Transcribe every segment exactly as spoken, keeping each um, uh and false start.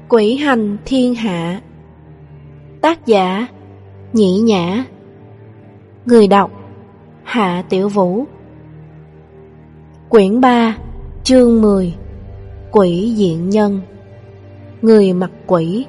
Quỷ hành thiên hạ. Tác giả Nhĩ Nhã. Người đọc Hạ Tiểu Vũ. Quyển ba, chương mười. Quỷ diện nhân. Người mặt quỷ.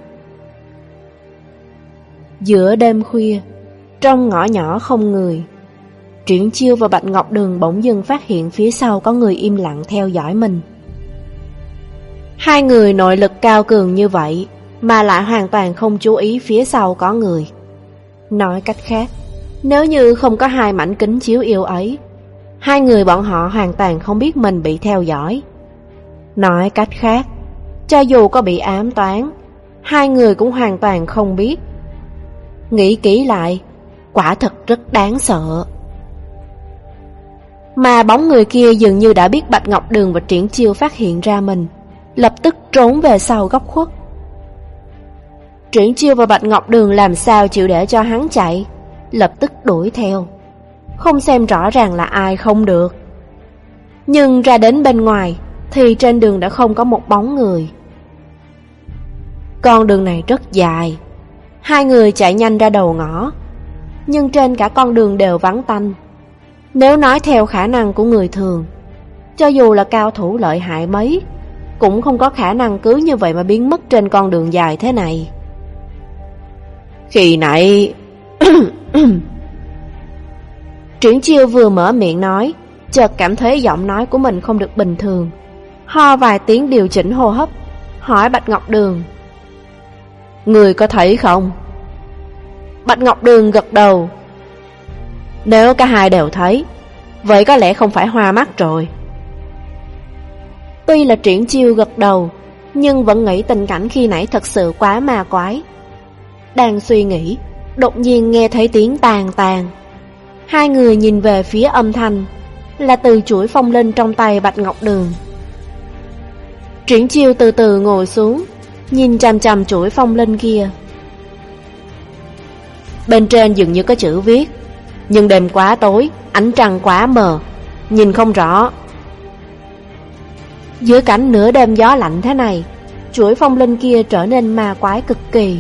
Giữa đêm khuya, trong ngõ nhỏ không người, Triển Chiêu và Bạch Ngọc Đường bỗng dưng phát hiện phía sau có người im lặng theo dõi mình. Hai người nội lực cao cường như vậy mà lại hoàn toàn không chú ý phía sau có người. Nói cách khác, nếu như không có hai mảnh kính chiếu yêu ấy, hai người bọn họ hoàn toàn không biết mình bị theo dõi. Nói cách khác, cho dù có bị ám toán, hai người cũng hoàn toàn không biết. Nghĩ kỹ lại, quả thật rất đáng sợ. Mà bóng người kia dường như đã biết Bạch Ngọc Đường và Triển Chiêu phát hiện ra mình, lập tức trốn về sau góc khuất. Triển Chiêu và Bạch Ngọc Đường làm sao chịu để cho hắn chạy, lập tức đuổi theo. Không xem rõ ràng là ai không được. Nhưng ra đến bên ngoài thì trên đường đã không có một bóng người. Con đường này rất dài. Hai người chạy nhanh ra đầu ngõ, nhưng trên cả con đường đều vắng tanh. Nếu nói theo khả năng của người thường, cho dù là cao thủ lợi hại mấy, cũng không có khả năng cứ như vậy mà biến mất trên con đường dài thế này. Khi nãy Triển Chiêu vừa mở miệng nói, chợt cảm thấy giọng nói của mình không được bình thường, ho vài tiếng điều chỉnh hô hấp, hỏi Bạch Ngọc Đường: Người có thấy không? Bạch Ngọc Đường gật đầu. Nếu cả hai đều thấy, vậy có lẽ không phải hoa mắt rồi. Tuy là Triển Chiêu gật đầu, nhưng vẫn nghĩ tình cảnh khi nãy thật sự quá ma quái. Đang suy nghĩ, đột nhiên nghe thấy tiếng tàn tàn. Hai người nhìn về phía âm thanh, là từ chuỗi phong linh trong tay Bạch Ngọc Đường. Triển Chiêu từ từ ngồi xuống, nhìn chằm chằm chuỗi phong linh kia. Bên trên dường như có chữ viết, nhưng đêm quá tối, ánh trăng quá mờ, nhìn không rõ. Giữa cảnh nửa đêm gió lạnh thế này, chuỗi phong linh kia trở nên ma quái cực kỳ.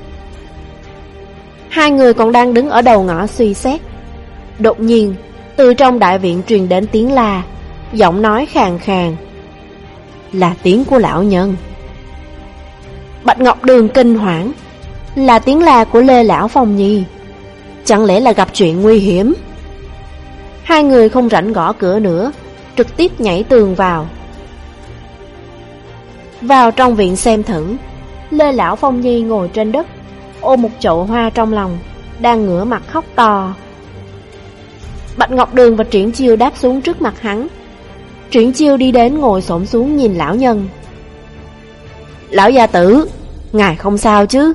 Hai người còn đang đứng ở đầu ngõ suy xét, đột nhiên từ trong đại viện truyền đến tiếng la, giọng nói khàn khàn. Là tiếng của lão nhân. Bạch Ngọc Đường kinh hoảng. Là tiếng la của Lê Lão Phong Nhi. Chẳng lẽ là gặp chuyện nguy hiểm? Hai người không rảnh gõ cửa nữa, trực tiếp nhảy tường vào. Vào trong viện xem thử, Lê Lão Phong Nhi ngồi trên đất, ôm một chậu hoa trong lòng, đang ngửa mặt khóc to. Bạch Ngọc Đường và Triển Chiêu đáp xuống trước mặt hắn. Triển Chiêu đi đến ngồi xổm xuống nhìn lão nhân. Lão gia tử, ngài không sao chứ?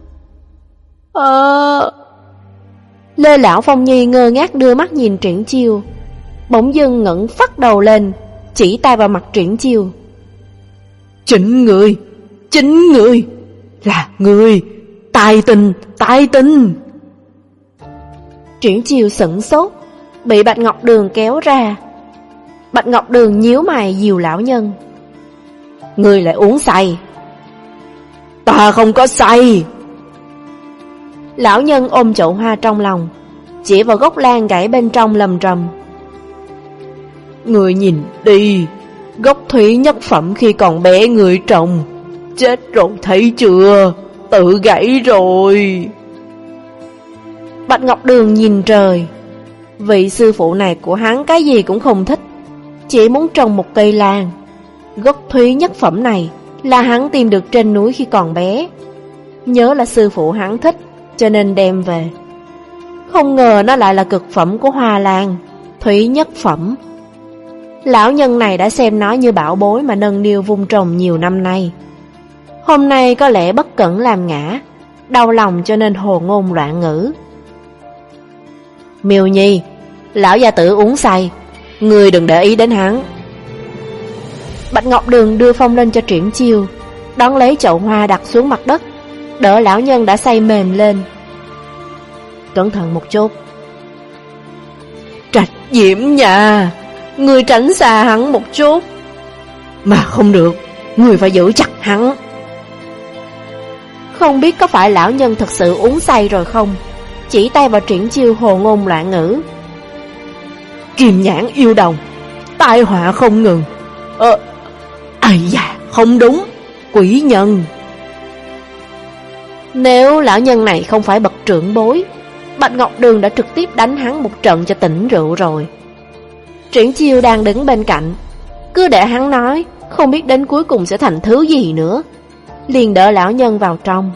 Ờ... Lê Lão Phong Nhi ngơ ngác đưa mắt nhìn Triển Chiêu, bỗng dưng ngẩng phắt đầu lên, chỉ tay vào mặt Triển Chiêu. Chính người, chính người, là người, tài tình, tài tình. Triển Chiêu sửng sốt, bị Bạch Ngọc Đường kéo ra. Bạch Ngọc Đường nhíu mày dìu lão nhân. Người lại uống say. Ta không có say. Lão nhân ôm chậu hoa trong lòng, chỉ vào gốc lan gãy bên trong lầm rầm. Người nhìn đi, gốc thủy nhất phẩm khi còn bé người trồng, chết rồi thấy chưa, tự gãy rồi. Bạch Ngọc Đường nhìn trời. Vị sư phụ này của hắn cái gì cũng không thích, chỉ muốn trồng một cây lan. Gốc thủy nhất phẩm này là hắn tìm được trên núi khi còn bé. Nhớ là sư phụ hắn thích, cho nên đem về. Không ngờ nó lại là cực phẩm của hoa lan, thủy nhất phẩm. Lão nhân này đã xem nó như bảo bối mà nâng niu vun trồng nhiều năm nay. Hôm nay có lẽ bất cẩn làm ngã, đau lòng cho nên hồ ngôn loạn ngữ. Miêu Nhi, lão gia tử uống say, người đừng để ý đến hắn. Bạch Ngọc Đường đưa phong lên cho Triển Chiêu, đón lấy chậu hoa đặt xuống mặt đất, đỡ lão nhân đã say mềm lên. Cẩn thận một chút. Trạch Diễm nhà, người tránh xa hắn một chút. Mà không được, người phải giữ chặt hắn. không biết có phải lão nhân thật sự uống say rồi không, chỉ tay vào Triển Chiêu hồ ngôn loạn ngữ. Kim nhãn yêu đồng, tai họa không ngừng. Ờ, ây da, không đúng, quỷ nhân. Nếu lão nhân này không phải bậc trưởng bối, Bạch Ngọc Đường đã trực tiếp đánh hắn một trận cho tỉnh rượu rồi. Triển Chiêu đang đứng bên cạnh, cứ để hắn nói, không biết đến cuối cùng sẽ thành thứ gì nữa, liền đỡ lão nhân vào trong.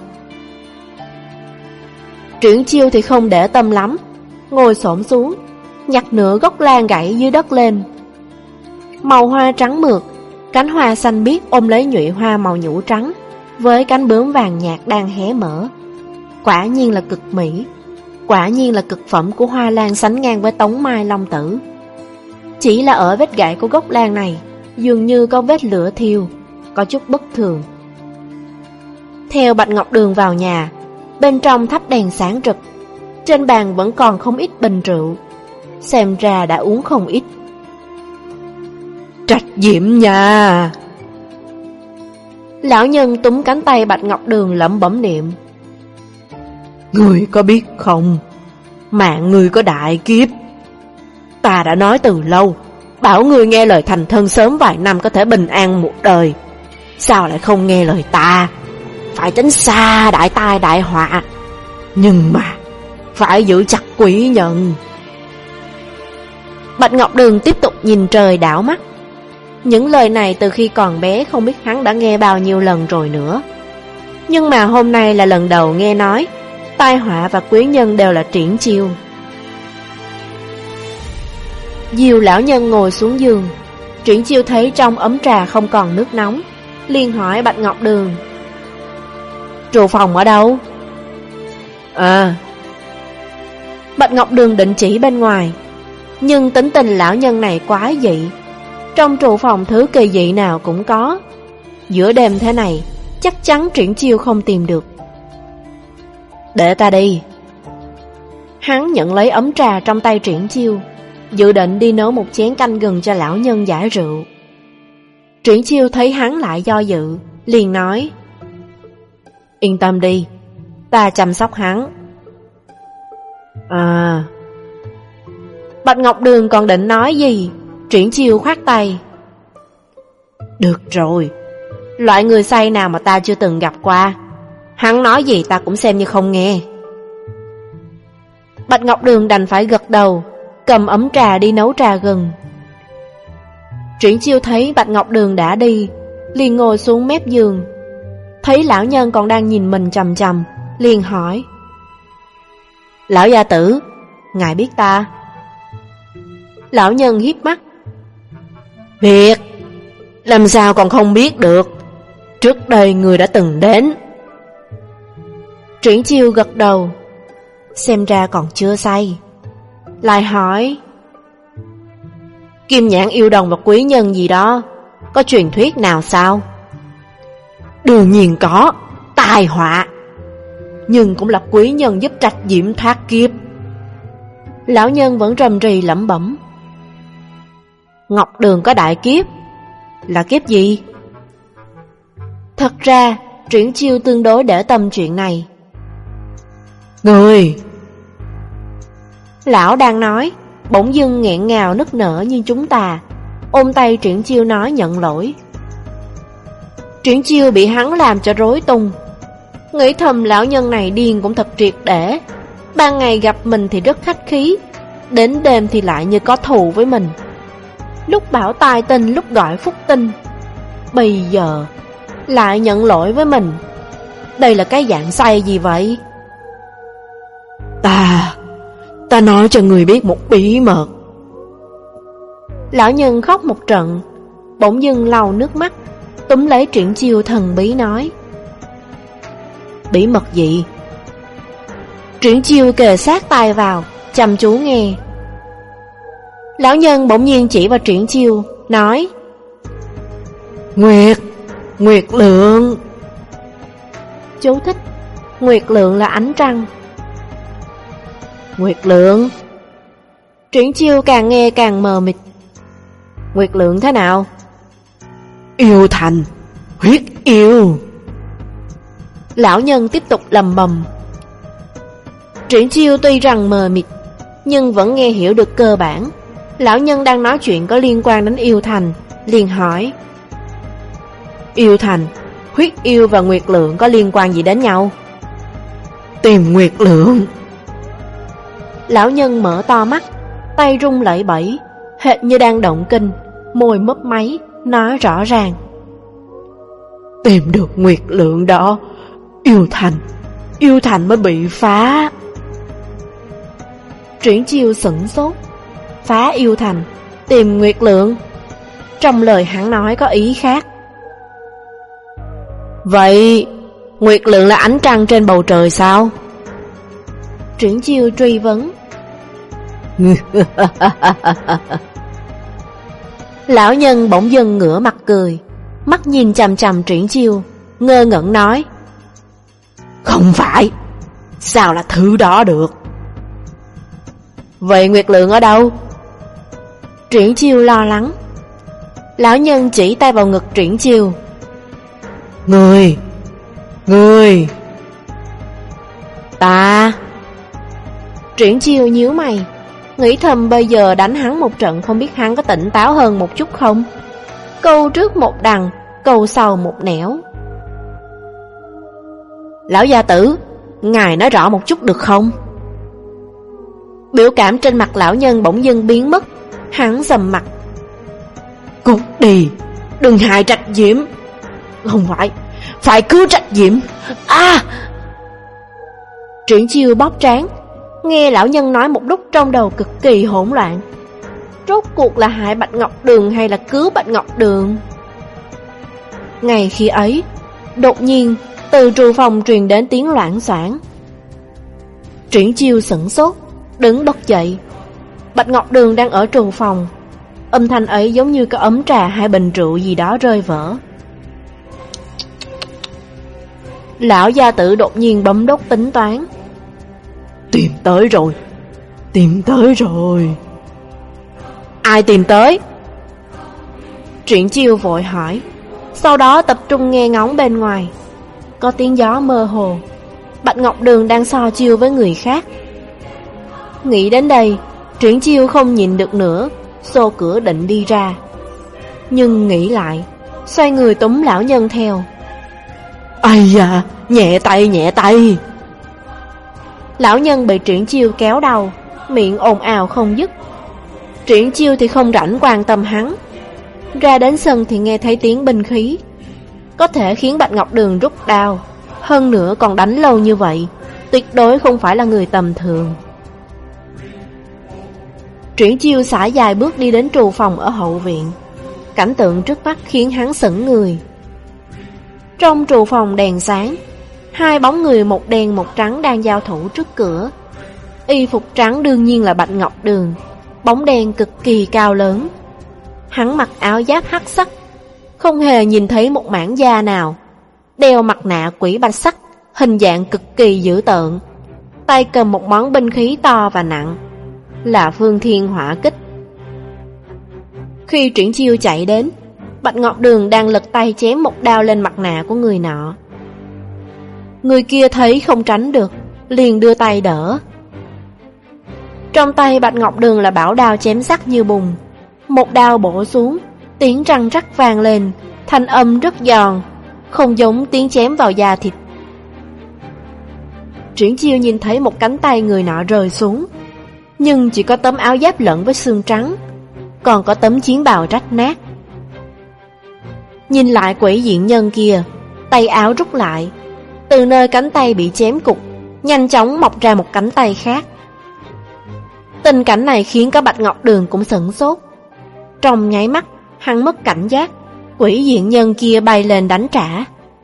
Triển Chiêu thì không để tâm lắm, ngồi xổm xuống, nhặt nửa gốc lan gãy dưới đất lên. Màu hoa trắng mượt, cánh hoa xanh biếc ôm lấy nhụy hoa màu nhũ trắng, với cánh bướm vàng nhạt đang hé mở. Quả nhiên là cực mỹ, quả nhiên là cực phẩm của hoa lan sánh ngang với tống mai long tử. Chỉ là ở vết gãy của gốc lan này, dường như có vết lửa thiêu, có chút bất thường. Theo Bạch Ngọc Đường vào nhà, bên trong thắp đèn sáng rực, trên bàn vẫn còn không ít bình rượu, xem ra đã uống không ít. Trạch Diệm nhà! Lão nhân túm cánh tay Bạch Ngọc Đường lẩm bẩm niệm. Người có biết không, mạng người có đại kiếp. Ta đã nói từ lâu, bảo người nghe lời thành thân sớm vài năm có thể bình an một đời. Sao lại không nghe lời ta? Phải tránh xa đại tai đại họa. Nhưng mà phải giữ chặt quỷ nhân. Bạch Ngọc Đường tiếp tục nhìn trời đảo mắt. Những lời này từ khi còn bé không biết hắn đã nghe bao nhiêu lần rồi nữa. Nhưng mà hôm nay là lần đầu nghe nói tai họa và quý nhân đều là Triển Chiêu. Diều lão nhân ngồi xuống giường, Triển Chiêu thấy trong ấm trà không còn nước nóng, liền hỏi Bạch Ngọc Đường. Trụ phòng ở đâu? À. Bạch Ngọc Đường định chỉ bên ngoài, nhưng tính tình lão nhân này quá dị. Trong trụ phòng thứ kỳ dị nào cũng có. Giữa đêm thế này, chắc chắn Triển Chiêu không tìm được. Để ta đi. Hắn nhận lấy ấm trà trong tay Triển Chiêu, dự định đi nấu một chén canh gừng cho lão nhân giải rượu. Triển Chiêu thấy hắn lại do dự, liền nói. Yên tâm đi, ta chăm sóc hắn. À. Bạch Ngọc Đường còn định nói gì, Triển Chiêu khoát tay. Được rồi, loại người say nào mà ta chưa từng gặp qua, hắn nói gì ta cũng xem như không nghe. Bạch Ngọc Đường đành phải gật đầu, cầm ấm trà đi nấu trà gừng. Triển Chiêu thấy Bạch Ngọc Đường đã đi, liền ngồi xuống mép giường. Thấy lão nhân còn đang nhìn mình chằm chằm, liền hỏi. Lão gia tử, ngài biết ta? Lão nhân hiếp mắt. Biết, làm sao còn không biết được, trước đây người đã từng đến. Triển Chiêu gật đầu, xem ra còn chưa say. Lại hỏi. Kim nhãn yêu đồng và quý nhân gì đó, có truyền thuyết nào sao? Đương nhiên có, tai họa. Nhưng cũng là quý nhân giúp Trạch Diệm thoát kiếp. Lão nhân vẫn rầm rì lẩm bẩm. Ngọc Đường có đại kiếp, là kiếp gì? Thật ra Triển Chiêu tương đối để tâm chuyện này. Người! Lão đang nói, bỗng dưng nghẹn ngào nức nở như chúng ta, ôm tay Triển Chiêu nói nhận lỗi. Triển Chiêu bị hắn làm cho rối tung, nghĩ thầm lão nhân này điên cũng thật triệt để. Ban ngày gặp mình thì rất khách khí, đến đêm thì lại như có thù với mình. Lúc bảo tài tình, lúc gọi phúc tinh, bây giờ lại nhận lỗi với mình. Đây là cái dạng say gì vậy? Ta, ta nói cho người biết một bí mật. Lão nhân khóc một trận, bỗng dưng lau nước mắt, túm lấy Triển Chiêu thần bí nói. Bí mật gì? Triển Chiêu kề sát tai vào, chăm chú nghe. Lão nhân bỗng nhiên chỉ vào Triển Chiêu, nói. Nguyệt, Nguyệt Lượng. Chú thích, Nguyệt Lượng là ánh trăng. Nguyệt Lượng? Triển Chiêu càng nghe càng mờ mịt. Nguyệt Lượng thế nào? Yêu thành, huyết yêu. Lão nhân tiếp tục lầm bầm. Triển Chiêu tuy rằng mờ mịt, nhưng vẫn nghe hiểu được cơ bản. Lão nhân đang nói chuyện có liên quan đến yêu thành, liền hỏi: Yêu thành, huyết yêu và Nguyệt Lượng có liên quan gì đến nhau? Tìm Nguyệt Lượng. Lão nhân mở to mắt, tay rung lẩy bẩy, hệt như đang động kinh, môi mấp máy, nói rõ ràng: Tìm được Nguyệt Lượng đó, yêu thành, yêu thành mới bị phá. Triển Chiêu sửng sốt. Phá yêu thành, tìm Nguyệt Lượng. Trong lời hắn nói có ý khác. Vậy Nguyệt Lượng là ánh trăng trên bầu trời sao? Triển Chiêu truy vấn. Lão nhân bỗng dưng ngửa mặt cười, mắt nhìn chằm chằm Triển Chiêu, ngơ ngẩn nói: Không phải, sao là thứ đó được? Vậy Nguyệt Lượng ở đâu? Triển Chiêu lo lắng. Lão nhân chỉ tay vào ngực Triển Chiêu. Người, người. Ta. Triển Chiêu nhíu mày, nghĩ thầm bây giờ đánh hắn một trận không biết hắn có tỉnh táo hơn một chút không. Câu trước một đằng, câu sau một nẻo. Lão gia tử, ngài nói rõ một chút được không? Biểu cảm trên mặt lão nhân bỗng dưng biến mất. Hắn sầm mặt. Cút đi, đừng hại Trạch Diễm. Không phải, phải cứu Trạch Diễm. À! Triển Chiêu bóp trán, nghe lão nhân nói một lúc trong đầu cực kỳ hỗn loạn. Rốt cuộc là hại Bạch Ngọc Đường hay là cứu Bạch Ngọc Đường? Ngày khi ấy, đột nhiên từ trù phòng truyền đến tiếng loảng xoảng. Triển Chiêu sửng sốt, đứng bật dậy. Bạch Ngọc Đường đang ở trù phòng. Âm thanh ấy giống như cái ấm trà hay bình rượu gì đó rơi vỡ. Lão gia tử đột nhiên bấm đốt tính toán. Tìm tới rồi, tìm tới rồi. Ai tìm tới? Triển Chiêu vội hỏi, sau đó tập trung nghe ngóng bên ngoài. Có tiếng gió mơ hồ. Bạch Ngọc Đường đang so chiêu với người khác. Nghĩ đến đây, Triển Chiêu không nhìn được nữa, xô cửa định đi ra. Nhưng nghĩ lại, xoay người túm lão nhân theo. Ây da, nhẹ tay nhẹ tay. Lão nhân bị Triển Chiêu kéo đầu, miệng ồn ào không dứt. Triển Chiêu thì không rảnh quan tâm hắn. Ra đến sân thì nghe thấy tiếng binh khí. Có thể khiến Bạch Ngọc Đường rút đao, hơn nữa còn đánh lâu như vậy, tuyệt đối không phải là người tầm thường. Triển Chiêu xả dài bước đi đến trù phòng ở hậu viện. Cảnh tượng trước mắt khiến hắn sững người. Trong trù phòng đèn sáng, hai bóng người một đen một trắng đang giao thủ trước cửa. Y phục trắng đương nhiên là Bạch Ngọc Đường, bóng đen cực kỳ cao lớn. Hắn mặc áo giáp hắc sắc, không hề nhìn thấy một mảng da nào, đeo mặt nạ quỷ bạch sắc, hình dạng cực kỳ dữ tợn. Tay cầm một món binh khí to và nặng, là Phương Thiên Hỏa Kích. Khi Triển Chiêu chạy đến, Bạch Ngọc Đường đang lật tay chém một đao lên mặt nạ của người nọ. Người kia thấy không tránh được, liền đưa tay đỡ. Trong tay Bạch Ngọc Đường là bảo đao chém sắc như bùn. Một đao bổ xuống, tiếng răng rắc vang lên, thanh âm rất giòn, không giống tiếng chém vào da thịt. Triển Chiêu nhìn thấy một cánh tay người nọ rơi xuống, nhưng chỉ có tấm áo giáp lẫn với xương trắng, còn có tấm chiến bào rách nát. Nhìn lại quỷ diện nhân kia, tay áo rút lại, từ nơi cánh tay bị chém cục, nhanh chóng mọc ra một cánh tay khác. Tình cảnh này khiến cả Bạch Ngọc Đường cũng sửng sốt. Trong nháy mắt, hắn mất cảnh giác, quỷ diện nhân kia bay lên đánh trả.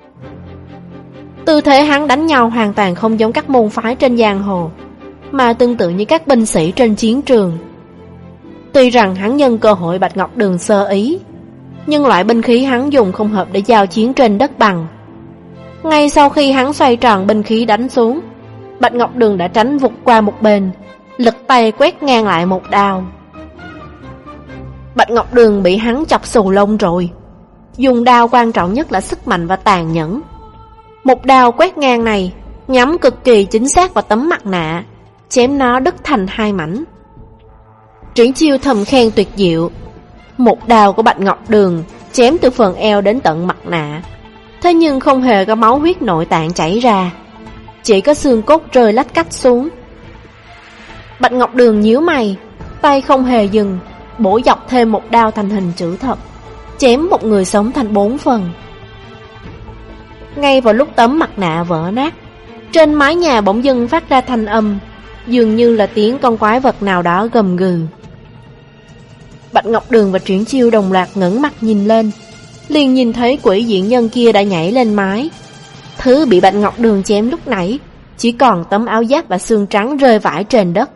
Tư thế hắn đánh nhau hoàn toàn không giống các môn phái trên giang hồ, mà tương tự như các binh sĩ trên chiến trường. Tuy rằng hắn nhân cơ hội Bạch Ngọc Đường sơ ý, nhưng loại binh khí hắn dùng không hợp để giao chiến trên đất bằng. Ngay sau khi hắn xoay tròn binh khí đánh xuống, Bạch Ngọc Đường đã tránh vụt qua một bên, lật tay quét ngang lại một đao. Bạch Ngọc Đường bị hắn chọc xù lông rồi. Dùng đao quan trọng nhất là sức mạnh và tàn nhẫn. Một đao quét ngang này nhắm cực kỳ chính xác vào tấm mặt nạ, chém nó đứt thành hai mảnh. Triển Chiêu thầm khen tuyệt diệu. Một đao của Bạch Ngọc Đường chém từ phần eo đến tận mặt nạ, thế nhưng không hề có máu huyết nội tạng chảy ra, chỉ có xương cốt rơi lách cách xuống. Bạch Ngọc Đường nhíu mày, tay không hề dừng, bổ dọc thêm một đao thành hình chữ thập, chém một người sống thành bốn phần. Ngay vào lúc tấm mặt nạ vỡ nát, trên mái nhà bỗng dưng phát ra thanh âm, dường như là tiếng con quái vật nào đó gầm gừ. Bạch Ngọc Đường và Triển Chiêu đồng loạt ngẩng mặt nhìn lên, liền nhìn thấy quỷ diện nhân kia đã nhảy lên mái. Thứ bị Bạch Ngọc Đường chém lúc nãy chỉ còn tấm áo giáp và xương trắng rơi vãi trên đất.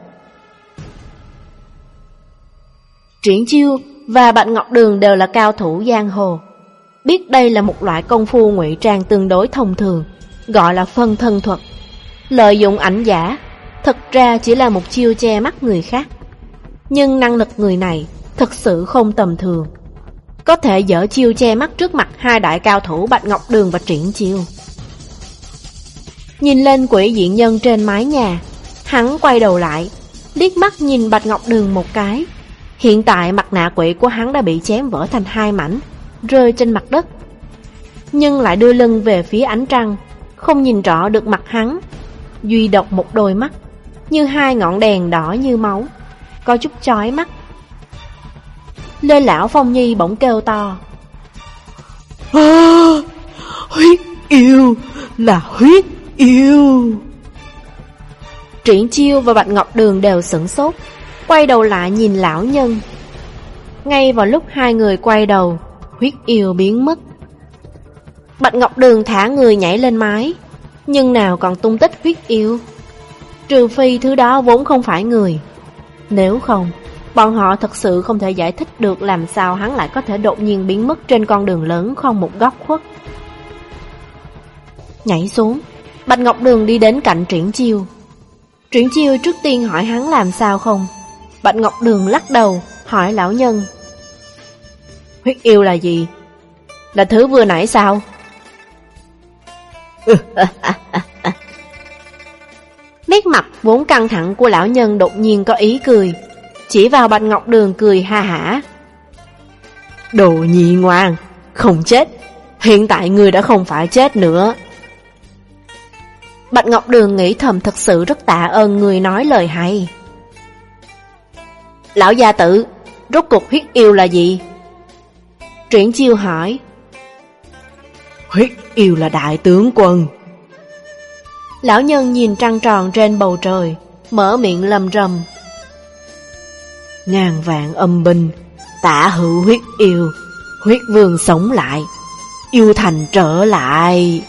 Triển Chiêu và Bạch Ngọc Đường đều là cao thủ giang hồ, biết đây là một loại công phu ngụy trang tương đối thông thường, gọi là phân thân thuật. Lợi dụng ảnh giả, thực ra chỉ là một chiêu che mắt người khác, nhưng năng lực người này thực sự không tầm thường, có thể dở chiêu che mắt trước mặt hai đại cao thủ Bạch Ngọc Đường và Triển Chiêu. Nhìn lên quỷ diện nhân trên mái nhà, hắn quay đầu lại, liếc mắt nhìn Bạch Ngọc Đường một cái. Hiện tại mặt nạ quỷ của hắn đã bị chém vỡ thành hai mảnh, rơi trên mặt đất, nhưng lại đưa lưng về phía ánh trăng, không nhìn rõ được mặt hắn, duy độc một đôi mắt như hai ngọn đèn đỏ như máu, có chút chói mắt. Lê Lão Phong Nhi bỗng kêu to: À, huyết yêu, là huyết yêu. Triển Chiêu và Bạch Ngọc Đường đều sửng sốt, quay đầu lại nhìn lão nhân. Ngay vào lúc hai người quay đầu, huyết yêu biến mất. Bạch Ngọc Đường thả người nhảy lên mái, nhưng nào còn tung tích huyết yêu. Trừ phi thứ đó vốn không phải người, nếu không, bọn họ thật sự không thể giải thích được làm sao hắn lại có thể đột nhiên biến mất trên con đường lớn không một góc khuất. Nhảy xuống, Bạch Ngọc Đường đi đến cạnh Triển Chiêu. Triển Chiêu trước tiên hỏi hắn làm sao không. Bạch Ngọc Đường lắc đầu, hỏi lão nhân: Huyết yêu là gì? Là thứ vừa nãy sao? Nét mặt vốn căng thẳng của lão nhân đột nhiên có ý cười, chỉ vào Bạch Ngọc Đường cười ha hả: Đồ nhi ngoan, không chết, hiện tại ngươi đã không phải chết nữa. Bạch Ngọc Đường nghĩ thầm thật sự rất tạ ơn người nói lời hay. Lão gia tử, rốt cuộc huyết yêu là gì? Triển Chiêu hỏi. Huyết yêu là đại tướng quân. Lão nhân nhìn trăng tròn trên bầu trời, mở miệng lầm rầm: Ngàn vạn âm binh, tả hữu huyết yêu, huyết vương sống lại, yêu thành trở lại.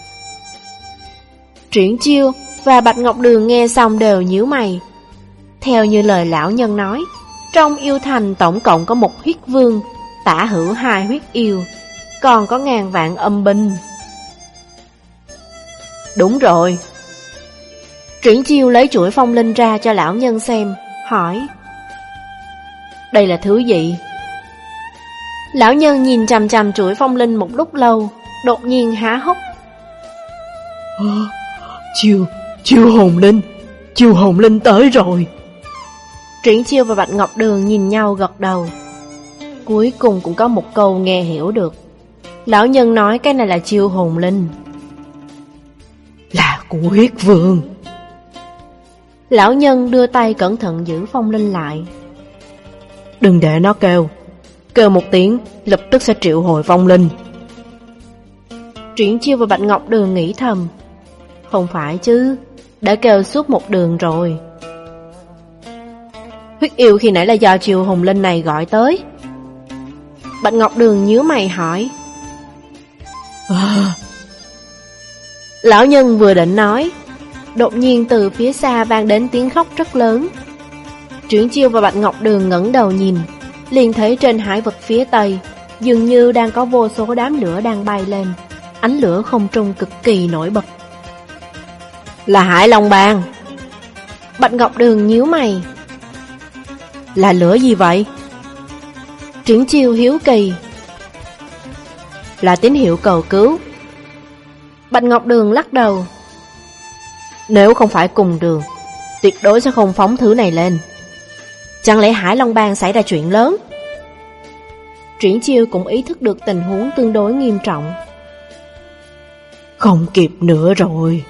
Triển Chiêu và Bạch Ngọc Đường nghe xong đều nhíu mày. Theo như lời lão nhân nói, trong yêu thành tổng cộng có một huyết vương, tả hữu hai huyết yêu, còn có ngàn vạn âm binh. Đúng rồi. Triển Chiêu lấy chuỗi phong linh ra cho lão nhân xem, hỏi: Đây là thứ gì? Lão nhân nhìn chằm chằm chuỗi phong linh một lúc lâu, đột nhiên há hốc. À, chiêu, chiêu hồn linh, chiêu hồn linh tới rồi. Triển Chiêu và Bạch Ngọc Đường nhìn nhau gật đầu. Cuối cùng cũng có một câu nghe hiểu được. Lão nhân nói cái này là chiêu hồn linh, là của huyết vương. Lão nhân đưa tay cẩn thận giữ phong linh lại. Đừng để nó kêu, kêu một tiếng lập tức sẽ triệu hồi phong linh. Triển Chiêu và Bạch Ngọc Đường nghĩ thầm: Không phải chứ, đã kêu suốt một đường rồi. Huyết yêu khi nãy là do chiêu hồn linh này gọi tới. Bạch Ngọc Đường nhíu mày hỏi. À. Lão nhân vừa định nói, đột nhiên từ phía xa vang đến tiếng khóc rất lớn. Triển Chiêu và Bạch Ngọc Đường ngẩng đầu nhìn, liền thấy trên hải vực phía tây dường như đang có vô số đám lửa đang bay lên, ánh lửa không trung cực kỳ nổi bật. Là Hải Long Bang. Bạch Ngọc Đường nhíu mày. Là lửa gì vậy? Triển Chiêu hiếu kỳ. Là tín hiệu cầu cứu. Bạch Ngọc Đường lắc đầu. Nếu không phải cùng đường, tuyệt đối sẽ không phóng thứ này lên. Chẳng lẽ Hải Long Bang xảy ra chuyện lớn? Triển Chiêu cũng ý thức được tình huống tương đối nghiêm trọng. Không kịp nữa rồi.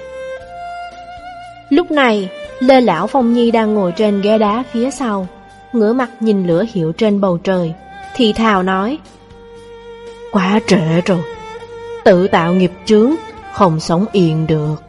Lúc này, Lê Lão Phong Nhi đang ngồi trên ghế đá phía sau, ngửa mặt nhìn lửa hiệu trên bầu trời, thì thào nói: quá trễ rồi, tự tạo nghiệp chướng, không sống yên được.